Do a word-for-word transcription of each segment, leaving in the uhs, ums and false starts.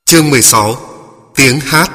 Chương mười sáu. Tiếng hát.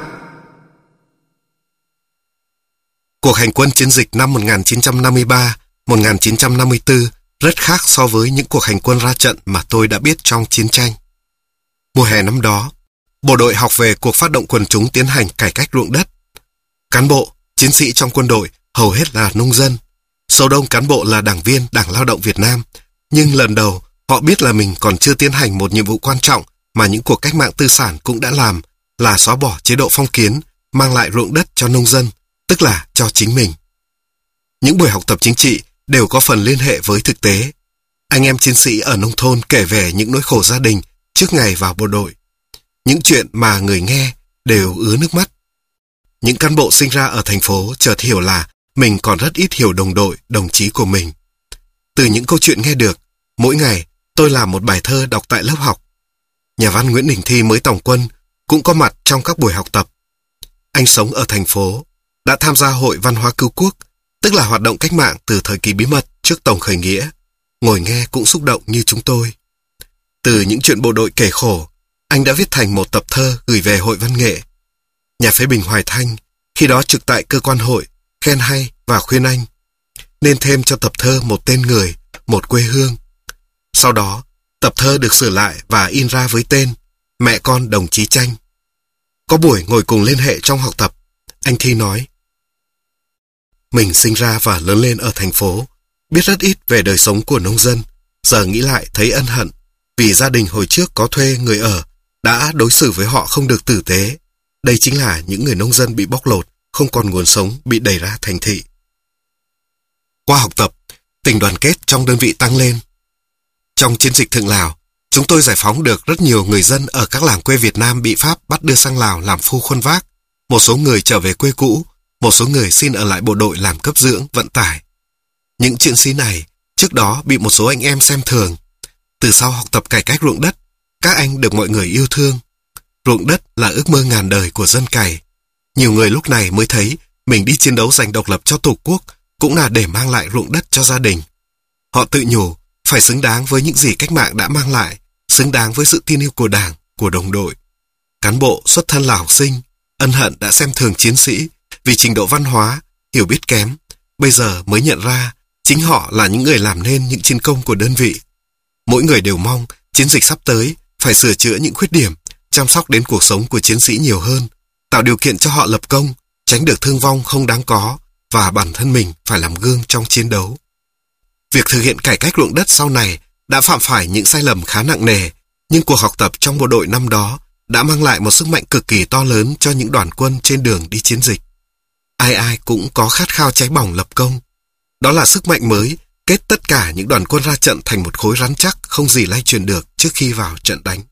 Cuộc hành quân chiến dịch năm một nghìn chín trăm năm mươi ba đến một nghìn chín trăm năm mươi tư rất khác so với những cuộc hành quân ra trận mà tôi đã biết trong chiến tranh. Mùa hè năm đó, bộ đội học về cuộc phát động quần chúng tiến hành cải cách ruộng đất. Cán bộ, chiến sĩ trong quân đội hầu hết là nông dân. Số đông cán bộ là đảng viên Đảng Lao động Việt Nam, nhưng lần đầu họ biết là mình còn chưa tiến hành một nhiệm vụ quan trọng mà những cuộc cách mạng tư sản cũng đã làm, là xóa bỏ chế độ phong kiến, mang lại ruộng đất cho nông dân, tức là cho chính mình. Những buổi học tập chính trị đều có phần liên hệ với thực tế. Anh em chiến sĩ ở nông thôn kể về những nỗi khổ gia đình trước ngày vào bộ đội. Những chuyện mà người nghe đều ứa nước mắt. Những cán bộ sinh ra ở thành phố chợt hiểu là mình còn rất ít hiểu đồng đội, đồng chí của mình. Từ những câu chuyện nghe được, mỗi ngày tôi làm một bài thơ đọc tại lớp học. Nhà văn Nguyễn Đình Thi mới tòng quân, cũng có mặt trong các buổi học tập. Anh sống ở thành phố, đã tham gia Hội Văn hóa Cứu Quốc, tức là hoạt động cách mạng từ thời kỳ bí mật trước Tổng khởi nghĩa. Ngồi nghe cũng xúc động như chúng tôi. Từ những chuyện bộ đội kể khổ, anh đã viết thành một tập thơ gửi về Hội Văn nghệ. Nhà phê bình Hoài Thanh, khi đó trực tại cơ quan hội, khen hay và khuyên anh nên thêm cho tập thơ một tên người, một quê hương. Sau đó, tập thơ được sửa lại và in ra với tên Mẹ con đồng chí Tranh. Có buổi ngồi cùng liên hệ trong học tập, anh Thi nói: Mình sinh ra và lớn lên ở thành phố, biết rất ít về đời sống của nông dân. Giờ nghĩ lại thấy ân hận, vì gia đình hồi trước có thuê người ở, đã đối xử với họ không được tử tế. Đây chính là những người nông dân bị bóc lột, không còn nguồn sống, bị đẩy ra thành thị. Qua học tập, tình đoàn kết trong đơn vị tăng lên. Trong chiến dịch Thượng Lào, chúng tôi giải phóng được rất nhiều người dân ở các làng quê Việt Nam bị Pháp bắt đưa sang Lào làm phu khuân vác. Một số người trở về quê cũ, một số người xin ở lại bộ đội làm cấp dưỡng, vận tải. Những chuyện xí này trước đó bị một số anh em xem thường. Từ sau học tập cải cách ruộng đất, các anh được mọi người yêu thương. Ruộng đất là ước mơ ngàn đời của dân cày. Nhiều người lúc này mới thấy mình đi chiến đấu giành độc lập cho Tổ quốc cũng là để mang lại ruộng đất cho gia đình. Họ tự nhủ phải xứng đáng với những gì cách mạng đã mang lại, xứng đáng với sự tin yêu của Đảng, của đồng đội. Cán bộ xuất thân là học sinh, ân hận đã xem thường chiến sĩ vì trình độ văn hóa, hiểu biết kém. Bây giờ mới nhận ra chính họ là những người làm nên những chiến công của đơn vị. Mỗi người đều mong chiến dịch sắp tới phải sửa chữa những khuyết điểm, chăm sóc đến cuộc sống của chiến sĩ nhiều hơn, tạo điều kiện cho họ lập công, tránh được thương vong không đáng có, và bản thân mình phải làm gương trong chiến đấu. Việc thực hiện cải cách ruộng đất sau này đã phạm phải những sai lầm khá nặng nề, nhưng cuộc học tập trong bộ đội năm đó đã mang lại một sức mạnh cực kỳ to lớn cho những đoàn quân trên đường đi chiến dịch. Ai ai cũng có khát khao cháy bỏng lập công. Đó là sức mạnh mới kết tất cả những đoàn quân ra trận thành một khối rắn chắc không gì lay chuyển được trước khi vào trận đánh.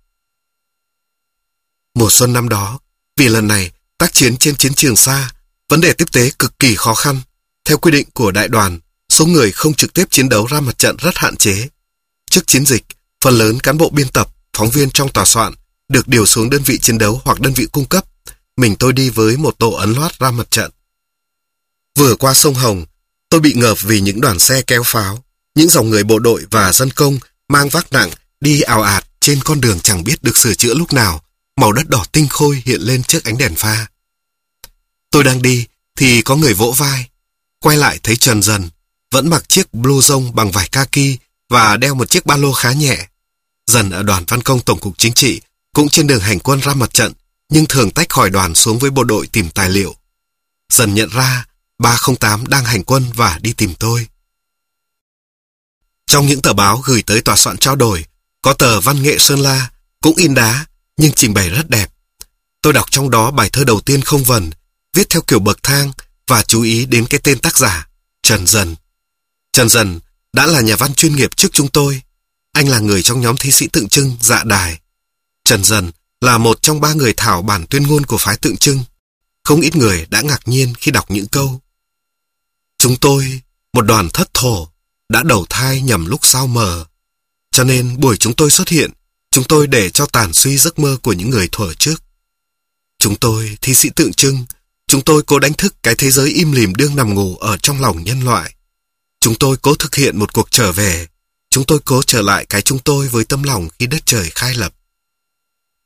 Mùa xuân năm đó, vì lần này tác chiến trên chiến trường xa, vấn đề tiếp tế cực kỳ khó khăn. Theo quy định của đại đoàn, số người không trực tiếp chiến đấu ra mặt trận rất hạn chế. Trước chiến dịch, phần lớn cán bộ biên tập, phóng viên trong tòa soạn được điều xuống đơn vị chiến đấu hoặc đơn vị cung cấp. Mình tôi đi với một tổ ấn loát ra mặt trận. Vừa qua sông Hồng, tôi bị ngợp vì những đoàn xe kéo pháo, những dòng người bộ đội và dân công mang vác nặng đi ào ạt trên con đường chẳng biết được sửa chữa lúc nào. Màu đất đỏ tinh khôi hiện lên trước ánh đèn pha. Tôi đang đi thì có người vỗ vai. Quay lại thấy Trần Dần vẫn mặc chiếc blouson bằng vải kaki và đeo một chiếc ba lô khá nhẹ. Dần ở đoàn văn công Tổng cục Chính trị cũng trên đường hành quân ra mặt trận, nhưng thường tách khỏi đoàn xuống với bộ đội tìm tài liệu. Dần nhận ra ba không tám đang hành quân và đi tìm tôi. Trong những tờ báo gửi tới tòa soạn trao đổi, có tờ Văn nghệ Sơn La cũng in đá nhưng trình bày rất đẹp. Tôi đọc trong đó bài thơ đầu tiên không vần, viết theo kiểu bậc thang và chú ý đến cái tên tác giả, Trần Dần. Trần Dần đã là nhà văn chuyên nghiệp trước chúng tôi. Anh là người trong nhóm thi sĩ Tượng Trưng, Dạ Đài. Trần Dần là một trong ba người thảo bản tuyên ngôn của phái Tượng Trưng. Không ít người đã ngạc nhiên khi đọc những câu: Chúng tôi, một đoàn thất thổ, đã đầu thai nhầm lúc sao mờ. Cho nên buổi chúng tôi xuất hiện, chúng tôi để cho tàn suy giấc mơ của những người thuở trước. Chúng tôi, thi sĩ Tượng Trưng, chúng tôi cố đánh thức cái thế giới im lìm đương nằm ngủ ở trong lòng nhân loại. Chúng tôi cố thực hiện một cuộc trở về. Chúng tôi cố trở lại cái chúng tôi với tấm lòng khi đất trời khai lập.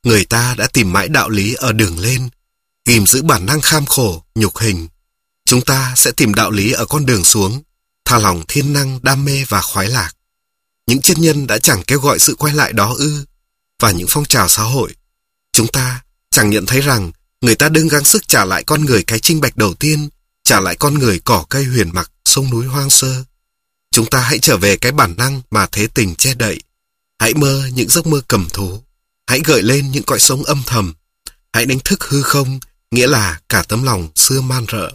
Người ta đã tìm mãi đạo lý ở đường lên, ghìm giữ bản năng kham khổ, nhục hình. Chúng ta sẽ tìm đạo lý ở con đường xuống, thả lòng thiên năng, đam mê và khoái lạc. Những chân nhân đã chẳng kêu gọi sự quay lại đó ư? Và những phong trào xã hội, chúng ta chẳng nhận thấy rằng người ta đương gắng sức trả lại con người cái trinh bạch đầu tiên, trả lại con người cỏ cây huyền mặc, sông núi hoang sơ. Chúng ta hãy trở về cái bản năng mà thế tình che đậy. Hãy mơ những giấc mơ cầm thú. Hãy gợi lên những cõi sống âm thầm. Hãy đánh thức hư không, nghĩa là cả tấm lòng xưa man rợ.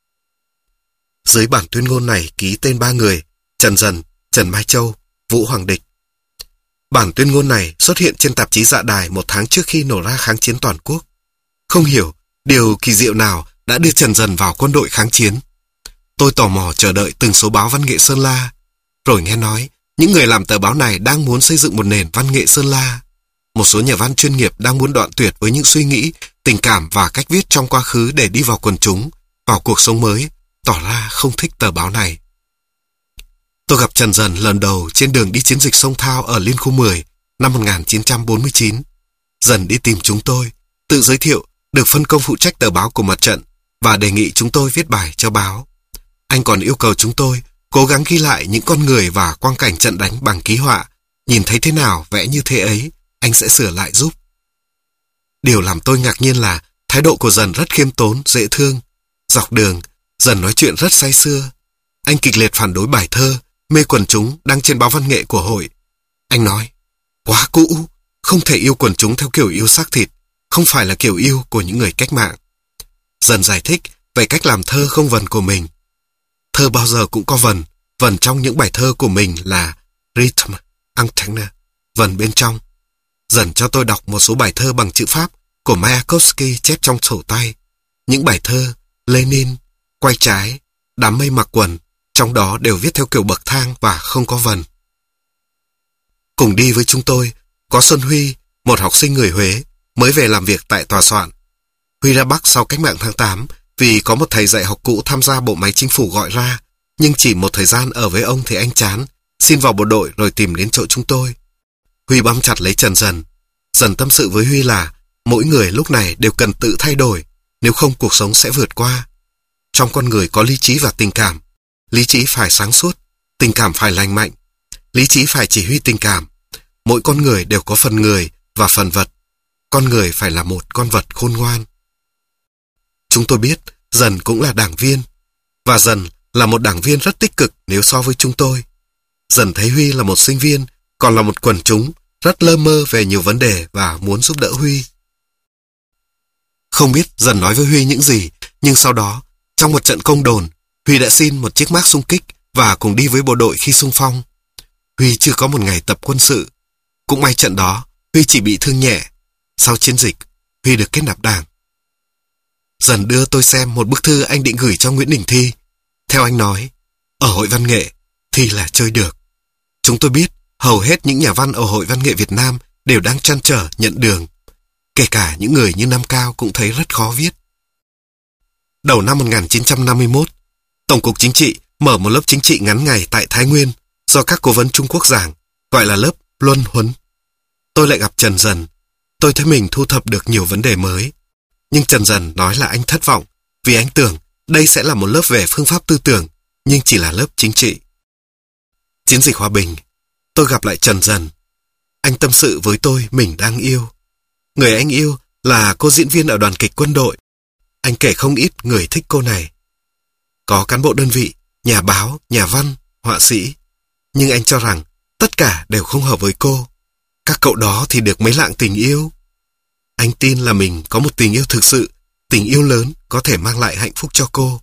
Dưới bản tuyên ngôn này ký tên ba người: Trần Dần, Trần Mai Châu, Vũ Hoàng Địch. Bản tuyên ngôn này xuất hiện trên tạp chí Dạ Đài một tháng trước khi nổ ra kháng chiến toàn quốc. Không hiểu điều kỳ diệu nào đã đưa Trần Dần vào quân đội kháng chiến. Tôi tò mò chờ đợi từng số báo văn nghệ Sơn La, rồi nghe nói những người làm tờ báo này đang muốn xây dựng một nền văn nghệ Sơn La. Một số nhà văn chuyên nghiệp đang muốn đoạn tuyệt với những suy nghĩ, tình cảm và cách viết trong quá khứ để đi vào quần chúng, vào cuộc sống mới, tỏ ra không thích tờ báo này. Tôi gặp Trần Dần lần đầu trên đường đi chiến dịch sông Thao ở Liên khu mười năm một nghìn chín trăm bốn mươi chín. Dần đi tìm chúng tôi, tự giới thiệu được phân công phụ trách tờ báo của mặt trận và đề nghị chúng tôi viết bài cho báo. Anh còn yêu cầu chúng tôi cố gắng ghi lại những con người và quang cảnh trận đánh bằng ký họa, nhìn thấy thế nào vẽ như thế ấy, anh sẽ sửa lại giúp. Điều làm tôi ngạc nhiên là thái độ của Dần rất khiêm tốn, dễ thương. Dọc đường, Dần nói chuyện rất say sưa. Anh kịch liệt phản đối bài thơ Mê quần chúng đăng trên báo văn nghệ của hội. Anh nói, quá cũ, không thể yêu quần chúng theo kiểu yêu xác thịt, không phải là kiểu yêu của những người cách mạng. Dần giải thích về cách làm thơ không vần của mình. Thơ bao giờ cũng có vần, vần trong những bài thơ của mình là rhythm, antenna, vần bên trong. Dần cho tôi đọc một số bài thơ bằng chữ Pháp của Mayakovsky chép trong sổ tay. Những bài thơ Lenin, Quay trái, Đám mây mặc quần, trong đó đều viết theo kiểu bậc thang và không có vần. Cùng đi với chúng tôi có Xuân Huy, một học sinh người Huế, mới về làm việc tại tòa soạn. Huy ra Bắc sau cách mạng tháng tám vì có một thầy dạy học cũ tham gia bộ máy chính phủ gọi ra, nhưng chỉ một thời gian ở với ông thì anh chán, xin vào bộ đội rồi tìm đến chỗ chúng tôi. Huy bám chặt lấy Trần Dần. Dần tâm sự với Huy là mỗi người lúc này đều cần tự thay đổi, nếu không cuộc sống sẽ vượt qua. Trong con người có lý trí và tình cảm. Lý trí phải sáng suốt, tình cảm phải lành mạnh. Lý trí phải chỉ huy tình cảm. Mỗi con người đều có phần người và phần vật. Con người phải là một con vật khôn ngoan. Chúng tôi biết Dần cũng là đảng viên. Và Dần là một đảng viên rất tích cực nếu so với chúng tôi. Dần thấy Huy là một sinh viên, còn là một quần chúng, rất lơ mơ về nhiều vấn đề và muốn giúp đỡ Huy. Không biết Dần nói với Huy những gì, nhưng sau đó, trong một trận công đồn, Huy đã xin một chiếc mác xung kích và cùng đi với bộ đội khi xung phong. Huy chưa có một ngày tập quân sự. Cũng may trận đó, Huy chỉ bị thương nhẹ. Sau chiến dịch, Huy được kết nạp đảng. Dần đưa tôi xem một bức thư anh định gửi cho Nguyễn Đình Thi. Theo anh nói, ở Hội Văn nghệ, Thi là chơi được. Chúng tôi biết hầu hết những nhà văn ở Hội Văn nghệ Việt Nam đều đang trăn trở nhận đường. Kể cả những người như Nam Cao cũng thấy rất khó viết. Đầu năm một nghìn chín trăm năm mươi mốt, Tổng cục Chính trị mở một lớp chính trị ngắn ngày tại Thái Nguyên do các cố vấn Trung Quốc giảng, gọi là lớp Luân Huấn. Tôi lại gặp Trần Dần. Tôi thấy mình thu thập được nhiều vấn đề mới. Nhưng Trần Dần nói là anh thất vọng vì anh tưởng đây sẽ là một lớp về phương pháp tư tưởng, nhưng chỉ là lớp chính trị. Chiến dịch hòa bình, tôi gặp lại Trần Dần. Anh tâm sự với tôi mình đang yêu. Người anh yêu là cô diễn viên ở đoàn kịch quân đội. Anh kể không ít người thích cô này. Có cán bộ đơn vị, nhà báo, nhà văn, họa sĩ. Nhưng anh cho rằng tất cả đều không hợp với cô. Các cậu đó thì được mấy lạng tình yêu. Anh tin là mình có một tình yêu thực sự, tình yêu lớn có thể mang lại hạnh phúc cho cô.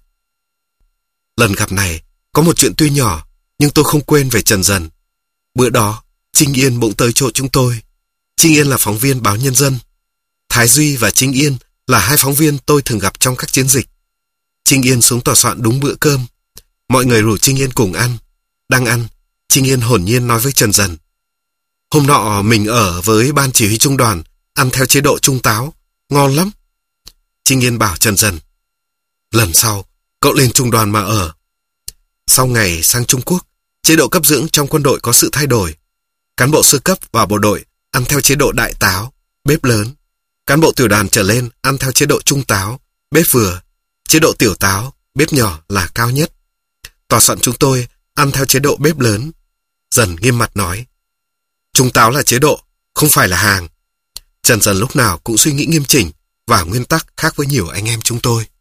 Lần gặp này, có một chuyện tuy nhỏ, nhưng tôi không quên về Trần Dần. Bữa đó, Trinh Yên bỗng tới chỗ chúng tôi. Trinh Yên là phóng viên báo Nhân dân. Thái Duy và Trinh Yên là hai phóng viên tôi thường gặp trong các chiến dịch. Trinh Yên xuống tòa soạn đúng bữa cơm. Mọi người rủ Trinh Yên cùng ăn. Đang ăn, Trinh Yên hồn nhiên nói với Trần Dần. Hôm nọ mình ở với ban chỉ huy trung đoàn, ăn theo chế độ trung táo, ngon lắm. Trinh Yên bảo Trần Dần, lần sau, cậu lên trung đoàn mà ở. Sau ngày sang Trung Quốc, chế độ cấp dưỡng trong quân đội có sự thay đổi. Cán bộ sơ cấp và bộ đội ăn theo chế độ đại táo, bếp lớn, Cán bộ tiểu đoàn trở lên ăn theo chế độ trung táo, bếp vừa, chế độ tiểu táo, bếp nhỏ là cao nhất. Tòa soạn chúng tôi ăn theo chế độ bếp lớn. Dần nghiêm mặt nói, trung táo là chế độ, không phải là hàng. Trần Dần lúc nào cũng suy nghĩ nghiêm chỉnh và nguyên tắc khác với nhiều anh em chúng tôi.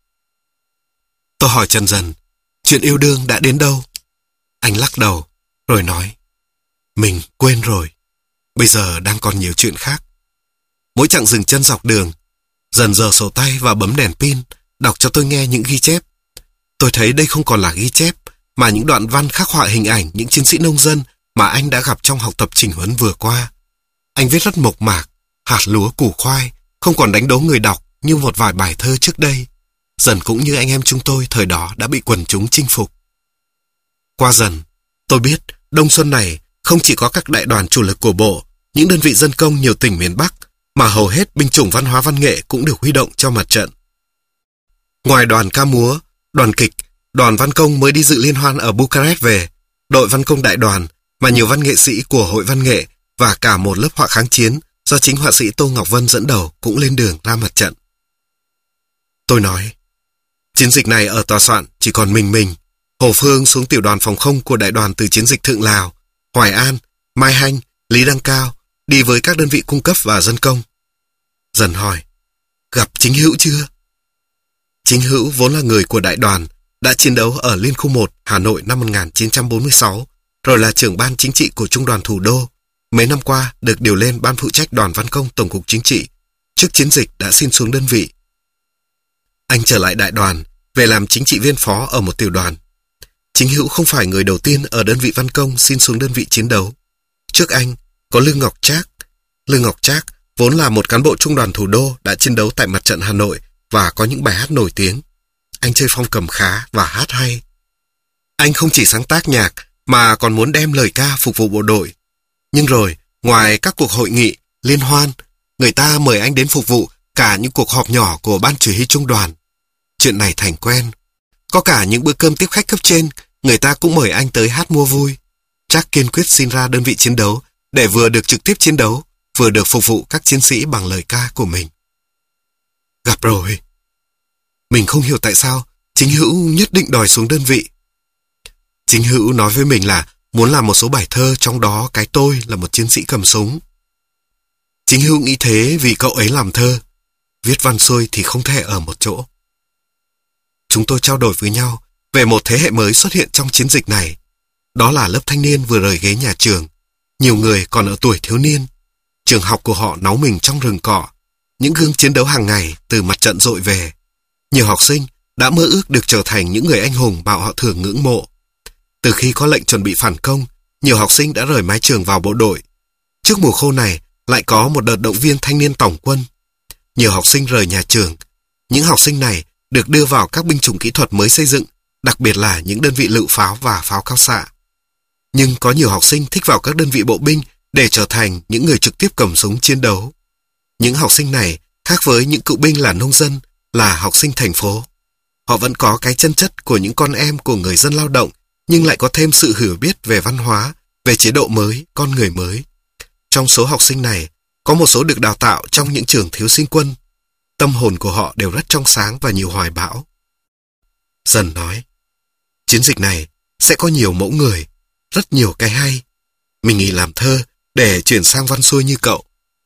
Tôi hỏi Trần Dần, chuyện yêu đương đã đến đâu? Anh lắc đầu, rồi nói, mình quên rồi. Bây giờ đang còn nhiều chuyện khác. Mỗi chặng dừng chân dọc đường, Dần giở sổ tay và bấm đèn pin, đọc cho tôi nghe những ghi chép. Tôi thấy đây không còn là ghi chép, mà những đoạn văn khắc họa hình ảnh những chiến sĩ nông dân mà anh đã gặp trong học tập chỉnh huấn vừa qua. Anh viết rất mộc mạc, hạt lúa củ khoai, không còn đánh đố người đọc như một vài bài thơ trước đây. Dần cũng như anh em chúng tôi thời đó đã bị quần chúng chinh phục. Qua Dần, tôi biết đông xuân này không chỉ có các đại đoàn chủ lực của bộ, những đơn vị dân công nhiều tỉnh miền Bắc, mà hầu hết binh chủng văn hóa văn nghệ cũng được huy động cho mặt trận. Ngoài đoàn ca múa, đoàn kịch, đoàn văn công mới đi dự liên hoan ở Bucharest về, đội văn công đại đoàn mà nhiều văn nghệ sĩ của hội văn nghệ và cả một lớp họa kháng chiến do chính họa sĩ Tô Ngọc Vân dẫn đầu cũng lên đường ra mặt trận. Tôi nói, chiến dịch này ở tòa soạn chỉ còn mình mình. Hồ Phương xuống tiểu đoàn phòng không của đại đoàn từ chiến dịch Thượng Lào, Hoài An, Mai Hanh, Lý Đăng Cao, đi với các đơn vị cung cấp và dân công. Dần hỏi, gặp Chính Hữu chưa? Chính Hữu vốn là người của đại đoàn, đã chiến đấu ở Liên khu một Hà Nội năm một nghìn chín trăm bốn mươi sáu, rồi là trưởng ban chính trị của Trung đoàn Thủ đô. Mấy năm qua được điều lên ban phụ trách đoàn văn công Tổng cục Chính trị. Trước chiến dịch đã xin xuống đơn vị. Anh trở lại đại đoàn, về làm chính trị viên phó ở một tiểu đoàn. Chính Hữu không phải người đầu tiên ở đơn vị văn công xin xuống đơn vị chiến đấu. Trước anh có Lương Ngọc Trác. Lương Ngọc Trác vốn là một cán bộ Trung đoàn Thủ đô đã chiến đấu tại mặt trận Hà Nội và có những bài hát nổi tiếng. Anh chơi phong cầm khá và hát hay. Anh không chỉ sáng tác nhạc mà còn muốn đem lời ca phục vụ bộ đội. Nhưng rồi, ngoài các cuộc hội nghị, liên hoan, người ta mời anh đến phục vụ cả những cuộc họp nhỏ của ban chỉ huy trung đoàn. Chuyện này thành quen. Có cả những bữa cơm tiếp khách cấp trên, người ta cũng mời anh tới hát mua vui. Trác kiên quyết xin ra đơn vị chiến đấu để vừa được trực tiếp chiến đấu, vừa được phục vụ các chiến sĩ bằng lời ca của mình. Gặp rồi. Mình không hiểu tại sao Chính Hữu nhất định đòi xuống đơn vị. Chính Hữu nói với mình là muốn làm một số bài thơ, trong đó cái tôi là một chiến sĩ cầm súng. Chính Hữu nghĩ thế vì cậu ấy làm thơ, viết văn xuôi thì không thể ở một chỗ. Chúng tôi trao đổi với nhau về một thế hệ mới xuất hiện trong chiến dịch này. Đó là lớp thanh niên vừa rời ghế nhà trường. Nhiều người còn ở tuổi thiếu niên. Trường học của họ náu mình trong rừng cỏ. Những gương chiến đấu hàng ngày từ mặt trận dội về. Nhiều học sinh đã mơ ước được trở thành những người anh hùng mà họ thường ngưỡng mộ. Từ khi có lệnh chuẩn bị phản công, nhiều học sinh đã rời mái trường vào bộ đội. Trước mùa khô này lại có một đợt động viên thanh niên tổng quân. Nhiều học sinh rời nhà trường. Những học sinh này được đưa vào các binh chủng kỹ thuật mới xây dựng, đặc biệt là những đơn vị lựu pháo và pháo cao xạ. Nhưng có nhiều học sinh thích vào các đơn vị bộ binh để trở thành những người trực tiếp cầm súng chiến đấu. Những học sinh này khác với những cựu binh là nông dân, là học sinh thành phố. Họ vẫn có cái chân chất của những con em của người dân lao động, nhưng lại có thêm sự hiểu biết về văn hóa, về chế độ mới, con người mới. Trong số học sinh này, có một số được đào tạo trong những trường thiếu sinh quân. Tâm hồn của họ đều rất trong sáng và nhiều hoài bão. Dần nói, chiến dịch này sẽ có nhiều mẫu người, rất nhiều cái hay. Mình nghỉ làm thơ để chuyển sang văn xuôi như cậu.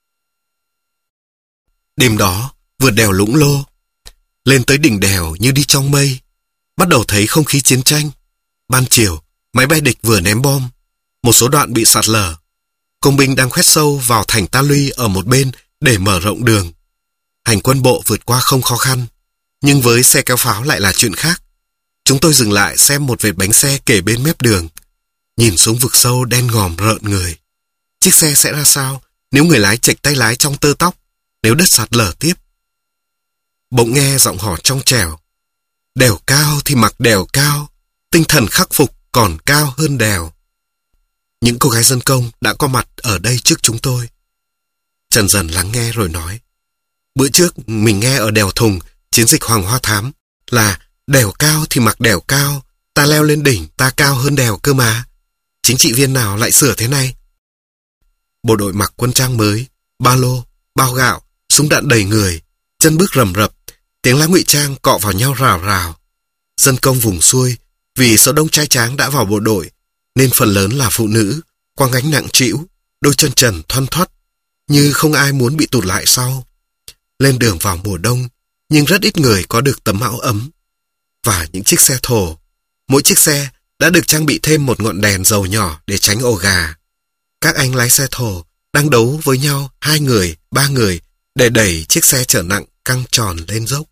Đêm đó, vượt đèo Lũng Lô, lên tới đỉnh đèo như đi trong mây, bắt đầu thấy không khí chiến tranh. Ban chiều, máy bay địch vừa ném bom, một số đoạn bị sạt lở. Công binh đang khoét sâu vào thành Ta Luy ở một bên để mở rộng đường. Hành quân bộ vượt qua không khó khăn, nhưng với xe kéo pháo lại là chuyện khác. Chúng tôi dừng lại xem một vệt bánh xe kể bên mép đường. Nhìn xuống vực sâu đen ngòm rợn người. Chiếc xe sẽ ra sao nếu người lái chệch tay lái trong tơ tóc, nếu đất sạt lở tiếp? Bỗng nghe giọng hò trong trẻo. Đèo cao thì mặc đèo cao, tinh thần khắc phục còn cao hơn đèo. Những cô gái dân công đã có mặt ở đây trước chúng tôi. Trần Dần lắng nghe rồi nói, bữa trước mình nghe ở đèo Thùng, chiến dịch Hoàng Hoa Thám, là đèo cao thì mặc đèo cao, ta leo lên đỉnh ta cao hơn đèo cơ mà. Chính trị viên nào lại sửa thế này? Bộ đội mặc quân trang mới, ba lô, bao gạo, Súng đạn đầy người, chân bước rầm rập, tiếng lá ngụy trang cọ vào nhau rào rào. Dân công vùng xuôi, vì số đông trai tráng đã vào bộ đội, nên phần lớn là phụ nữ, quăng gánh nặng trĩu, đôi chân trần thoăn thoắt, như không ai muốn bị tụt lại sau. Lên đường vào mùa đông, nhưng rất ít người có được tấm áo ấm. Và những chiếc xe thổ, mỗi chiếc xe đã được trang bị thêm một ngọn đèn dầu nhỏ để tránh ổ gà. Các anh lái xe thổ đang đấu với nhau hai người, ba người để đẩy chiếc xe chở nặng căng tròn lên dốc.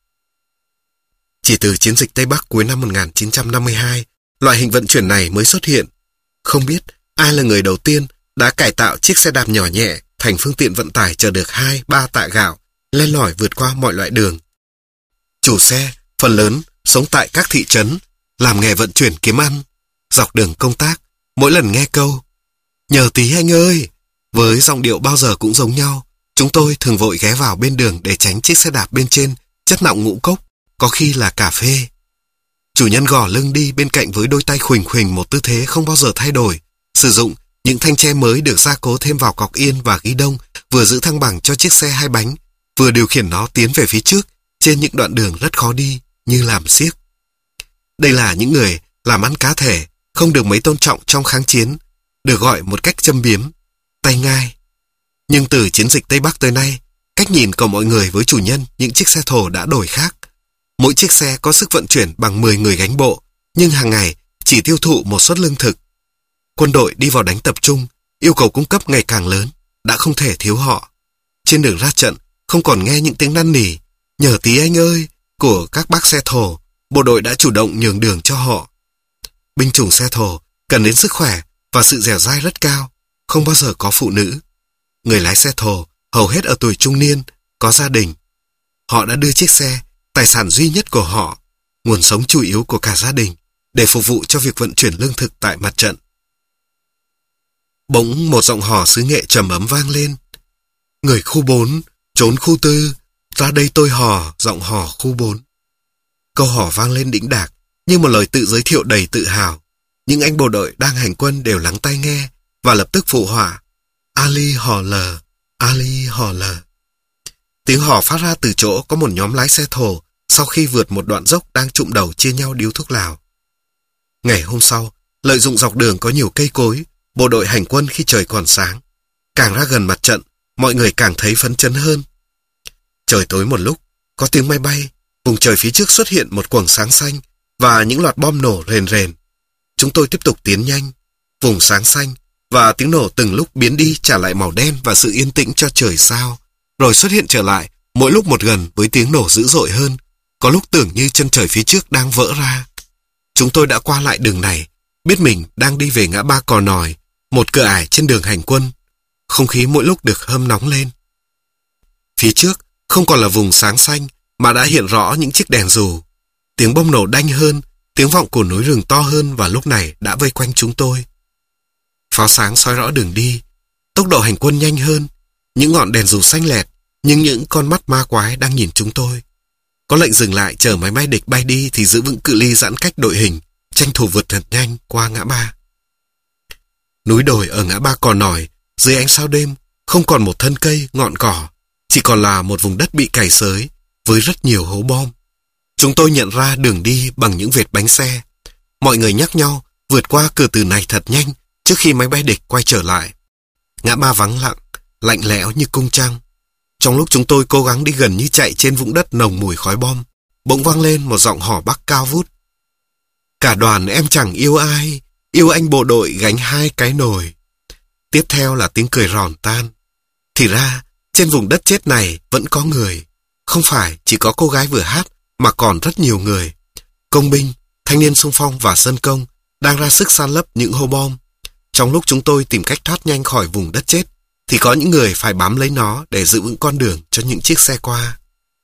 Chỉ từ chiến dịch Tây Bắc cuối năm một nghìn chín trăm năm mươi hai, loại hình vận chuyển này mới xuất hiện. Không biết ai là người đầu tiên đã cải tạo chiếc xe đạp nhỏ nhẹ thành phương tiện vận tải chở được hai, ba tạ gạo, len lỏi vượt qua mọi loại đường. Chủ xe, phần lớn, sống tại các thị trấn, làm nghề vận chuyển kiếm ăn. Dọc đường công tác, mỗi lần nghe câu "Nhờ tí anh ơi", với giọng điệu bao giờ cũng giống nhau, chúng tôi thường vội ghé vào bên đường để tránh chiếc xe đạp bên trên chất nọng ngũ cốc, có khi là cà phê. Chủ nhân gò lưng đi bên cạnh với đôi tay khuỳnh khuỳnh một tư thế không bao giờ thay đổi, sử dụng những thanh tre mới được gia cố thêm vào cọc yên và ghi đông, vừa giữ thăng bằng cho chiếc xe hai bánh, vừa điều khiển nó tiến về phía trước trên những đoạn đường rất khó đi như làm xiếc. Đây là những người làm ăn cá thể, không được mấy tôn trọng trong kháng chiến, được gọi một cách châm biếm, tay ngai. Nhưng từ chiến dịch Tây Bắc tới nay, cách nhìn của mọi người với chủ nhân những chiếc xe thổ đã đổi khác. Mỗi chiếc xe có sức vận chuyển bằng mười người gánh bộ, nhưng hàng ngày chỉ tiêu thụ một suất lương thực. Quân đội đi vào đánh tập trung, yêu cầu cung cấp ngày càng lớn, đã không thể thiếu họ. Trên đường ra trận, không còn nghe những tiếng năn nỉ "Nhờ tí anh ơi" của các bác xe thổ, bộ đội đã chủ động nhường đường cho họ. Binh chủng xe thổ cần đến sức khỏe và sự dẻo dai rất cao, không bao giờ có phụ nữ. Người lái xe thổ hầu hết ở tuổi trung niên, có gia đình. Họ đã đưa chiếc xe, tài sản duy nhất của họ, nguồn sống chủ yếu của cả gia đình, để phục vụ cho việc vận chuyển lương thực tại mặt trận. Bỗng một giọng hò xứ Nghệ trầm ấm vang lên: "Người khu bốn, trốn khu tư, ra đây tôi hò", giọng hò khu bốn. Câu hò vang lên đĩnh đạc, như một lời tự giới thiệu đầy tự hào. Những anh bộ đội đang hành quân đều lắng tai nghe và lập tức phụ họa: "Ali hò lờ, Ali hò lờ". Tiếng hò phát ra từ chỗ có một nhóm lái xe thổ sau khi vượt một đoạn dốc đang chụm đầu chia nhau điếu thuốc lào. Ngày hôm sau, lợi dụng dọc đường có nhiều cây cối, bộ đội hành quân khi trời còn sáng. Càng ra gần mặt trận, mọi người càng thấy phấn chấn hơn. Trời tối một lúc, có tiếng máy bay, vùng trời phía trước xuất hiện một quầng sáng xanh và những loạt bom nổ rền rền. Chúng tôi tiếp tục tiến nhanh, vùng sáng xanh và tiếng nổ từng lúc biến đi trả lại màu đen và sự yên tĩnh cho trời sao, rồi xuất hiện trở lại, mỗi lúc một gần với tiếng nổ dữ dội hơn, có lúc tưởng như chân trời phía trước đang vỡ ra. Chúng tôi đã qua lại đường này, biết mình đang đi về ngã ba Cò Nòi, một cửa ải trên đường hành quân. Không khí mỗi lúc được hâm nóng lên. Phía trước không còn là vùng sáng xanh mà đã hiện rõ những chiếc đèn dù. Tiếng bom nổ đanh hơn, tiếng vọng của núi rừng to hơn và lúc này đã vây quanh chúng tôi. Pháo sáng soi rõ đường đi, tốc độ hành quân nhanh hơn, những ngọn đèn dù xanh lẹt, nhưng những con mắt ma quái đang nhìn chúng tôi. Có lệnh dừng lại chờ máy bay địch bay đi thì giữ vững cự ly giãn cách đội hình, tranh thủ vượt thật nhanh qua ngã ba. Núi đồi ở ngã ba Cò Nòi, dưới ánh sao đêm, không còn một thân cây, ngọn cỏ, chỉ còn là một vùng đất bị cày xới, với rất nhiều hố bom. Chúng tôi nhận ra đường đi bằng những vệt bánh xe. Mọi người nhắc nhau vượt qua cửa từ này thật nhanh trước khi máy bay địch quay trở lại. Ngã ba vắng lặng, lạnh lẽo như cung trăng. Trong lúc chúng tôi cố gắng đi gần như chạy trên vũng đất nồng mùi khói bom, bỗng vang lên một giọng hò Bắc cao vút: "Cả đoàn em chẳng yêu ai, yêu anh bộ đội gánh hai cái nồi." Tiếp theo là tiếng cười ròn tan. Thì ra, trên vùng đất chết này vẫn có người. Không phải chỉ có cô gái vừa hát, mà còn rất nhiều người. Công binh, thanh niên xung phong và dân công đang ra sức san lấp những hố bom. Trong lúc chúng tôi tìm cách thoát nhanh khỏi vùng đất chết, thì có những người phải bám lấy nó để giữ vững con đường cho những chiếc xe qua.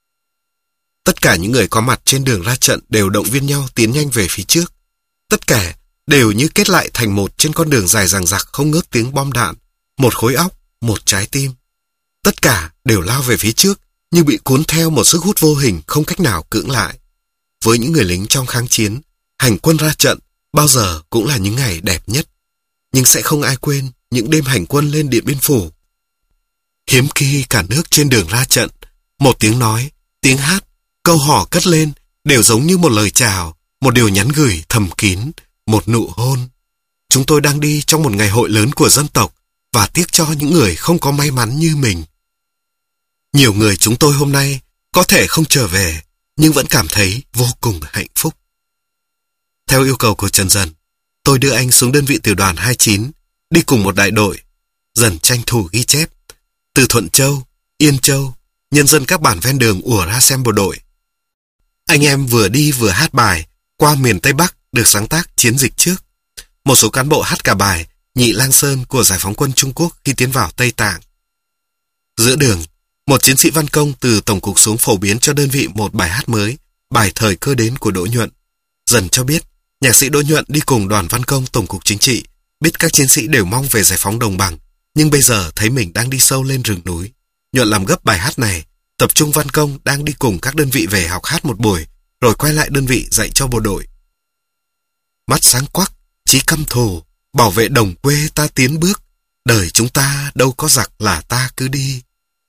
Tất cả những người có mặt trên đường ra trận đều động viên nhau tiến nhanh về phía trước. Tất cả đều như kết lại thành một trên con đường dài dằng dặc không ngớt tiếng bom đạn, một khối óc, một trái tim. Tất cả đều lao về phía trước như bị cuốn theo một sức hút vô hình không cách nào cưỡng lại. Với những người lính trong kháng chiến, hành quân ra trận bao giờ cũng là những ngày đẹp nhất. Nhưng sẽ không ai quên những đêm hành quân lên Điện Biên Phủ. Hiếm khi cả nước trên đường ra trận Một tiếng nói, tiếng hát, câu hò cất lên đều giống như một lời chào, một điều nhắn gửi thầm kín, một nụ hôn. Chúng tôi đang đi trong một ngày hội lớn của dân tộc và tiếc cho những người không có may mắn như mình. Nhiều người chúng tôi hôm nay có thể không trở về nhưng vẫn cảm thấy vô cùng hạnh phúc. Theo yêu cầu của Trần Dần, tôi đưa anh xuống đơn vị tiểu đoàn hai mươi chín, đi cùng một đại đội. Dần tranh thủ ghi chép. Từ Thuận Châu, Yên Châu, nhân dân các bản ven đường ùa ra xem bộ đội. Anh em vừa đi vừa hát bài qua miền Tây Bắc được sáng tác chiến dịch trước. Một số cán bộ hát cả bài Nhị Lang Sơn của giải phóng quân Trung Quốc khi tiến vào Tây Tạng. Giữa đường, một chiến sĩ văn công từ Tổng cục xuống phổ biến cho đơn vị một bài hát mới, bài Thời Cơ Đến của Đỗ Nhuận. Dần cho biết, nhạc sĩ Đỗ Nhuận đi cùng đoàn văn công Tổng cục Chính trị, biết các chiến sĩ đều mong về giải phóng đồng bằng, nhưng bây giờ thấy mình đang đi sâu lên rừng núi. Nhuận làm gấp bài hát này, tập trung văn công đang đi cùng các đơn vị về học hát một buổi, rồi quay lại đơn vị dạy cho bộ đội. Mắt sáng quắc, chí căm thù, bảo vệ đồng quê ta tiến bước, đời chúng ta đâu có giặc là ta cứ đi.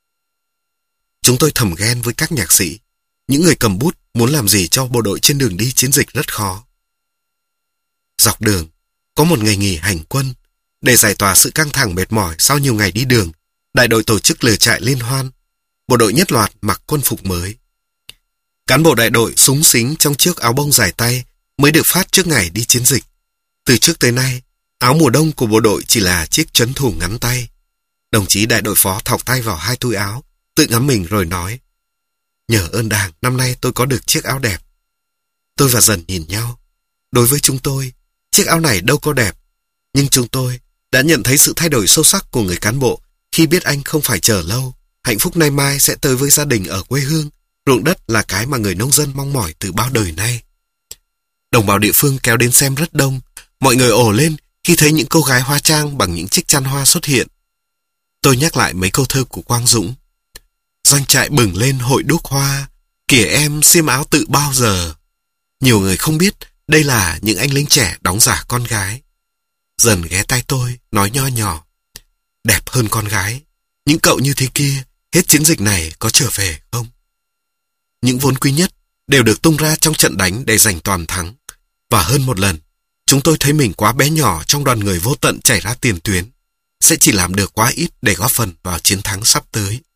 Chúng tôi thầm ghen với các nhạc sĩ, những người cầm bút muốn làm gì cho bộ đội trên đường đi chiến dịch rất khó. Dọc đường, có một ngày nghỉ hành quân, để giải tỏa sự căng thẳng mệt mỏi sau nhiều ngày đi đường, đại đội tổ chức lều trại liên hoan. Bộ đội nhất loạt mặc quân phục mới. Cán bộ đại đội súng xính trong chiếc áo bông dài tay mới được phát trước ngày đi chiến dịch. Từ trước tới nay, áo mùa đông của bộ đội chỉ là chiếc trấn thủ ngắn tay. Đồng chí đại đội phó thọc tay vào hai túi áo, tự ngắm mình rồi nói: nhờ ơn Đảng, năm nay tôi có được chiếc áo đẹp. Tôi và Dần nhìn nhau. Đối với chúng tôi, chiếc áo này đâu có đẹp, nhưng chúng tôi đã nhận thấy sự thay đổi sâu sắc của người cán bộ khi biết anh không phải chờ lâu, hạnh phúc nay mai sẽ tới với gia đình ở quê hương. Ruộng đất là cái mà người nông dân mong mỏi từ bao đời nay. Đồng bào địa phương kéo đến xem rất đông, mọi người ồ lên khi thấy những cô gái hóa trang bằng những chiếc chăn hoa xuất hiện. Tôi nhắc lại mấy câu thơ của Quang Dũng: doanh trại bừng lên hội đúc hoa, kìa em xiêm áo tự bao giờ. Nhiều người không biết đây là những anh lính trẻ đóng giả con gái. Dần ghé tai tôi, nói nho nhỏ: đẹp hơn con gái, những cậu như thế kia, hết chiến dịch này có trở về không? Những vốn quý nhất đều được tung ra trong trận đánh để giành toàn thắng. Và hơn một lần, chúng tôi thấy mình quá bé nhỏ trong đoàn người vô tận chảy ra tiền tuyến, sẽ chỉ làm được quá ít để góp phần vào chiến thắng sắp tới.